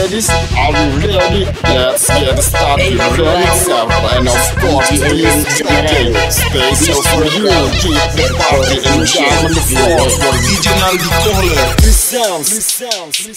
ladies, are you ready? Let's get started. Ready, sir, and of course, please, DJ, special for you. Keep the party and jam on the floor for original caller. Listen.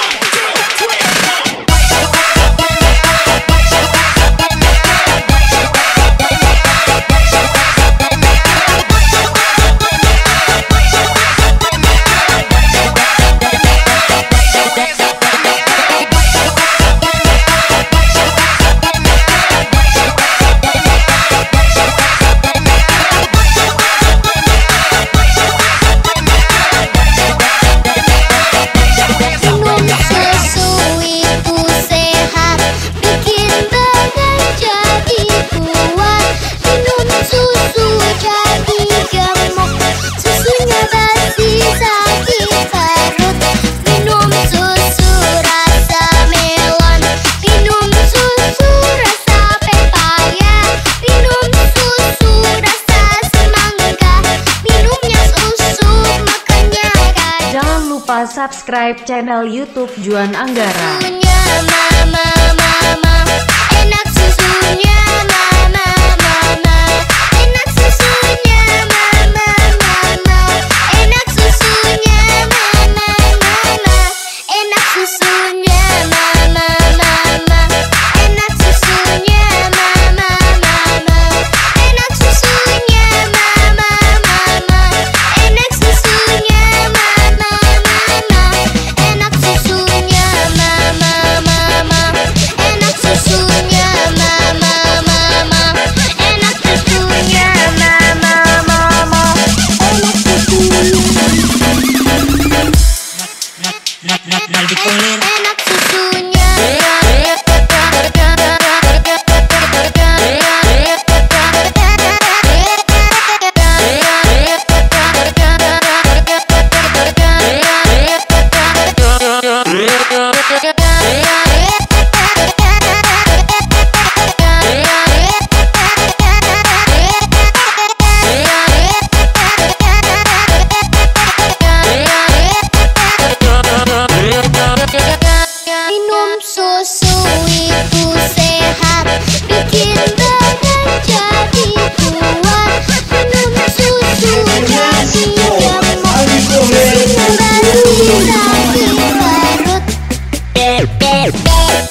Subscribe channel YouTube Juan Anggara. Susunya mama, enak susunya mama, enak susunya mama, enak susunya mama, enak susunya mama, enak susunya mama, enak susunya mama, enak susunya mama. Enak susunya mama, enak susunya mama, enak susunya mama, enak susunya. Enak susunya. Minum susu itu sehat, bikin badan jadi kuat. Minum susu jadi gemuk, sinar basi dari perut.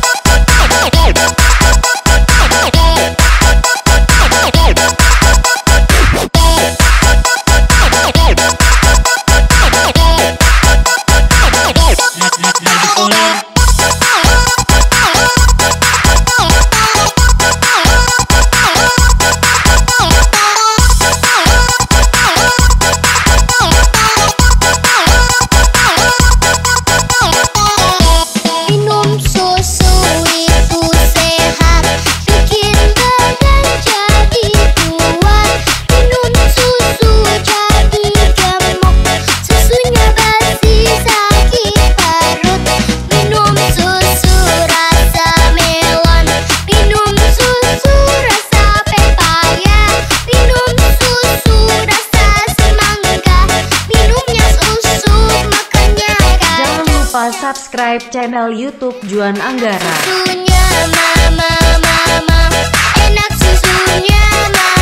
Minum susu itu sehat, bikin badan jadi kuat. Minum susu jadi gemuk, susunya basi sakit perut. Minum susu rasa melon, minum susu rasa pepaya, minum susu rasa semangka, minumnya susu makannya kan. Jangan lupa subscribe channel YouTube Juan Anggara. Susunya mama, enak susunya mama.